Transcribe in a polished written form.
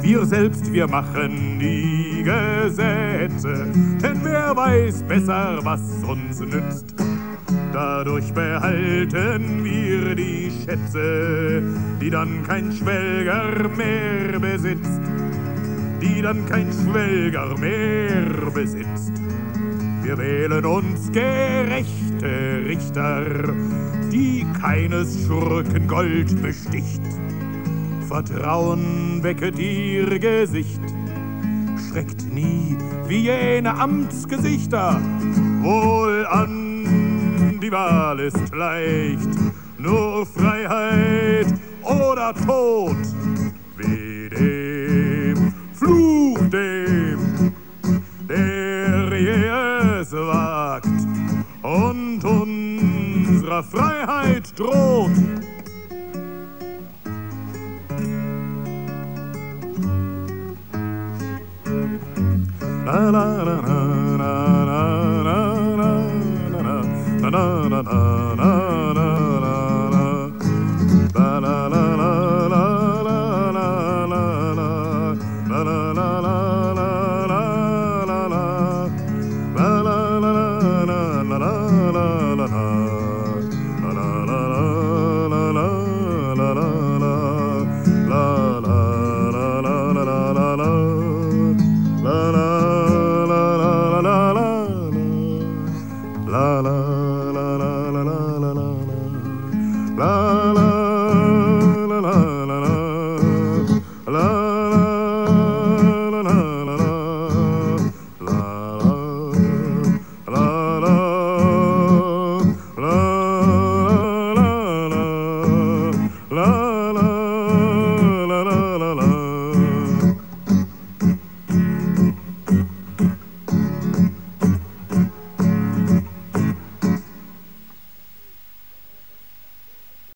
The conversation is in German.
Wir selbst, wir machen die Gesetze, denn wer weiß besser, was uns nützt. Dadurch behalten wir die Schätze, die dann kein Schwelger mehr besitzt. Die dann kein Schwelger mehr besitzt. Wir wählen uns gerechte Richter, die keines Schurken Gold besticht. Vertrauen wecket ihr Gesicht, schreckt nie wie jene Amtsgesichter. Wohlan, die Wahl ist leicht, nur Freiheit oder Tod. Weh dem, Fluch dem, der je es wagt und unserer Freiheit droht. La la la la la la la la la la la la la.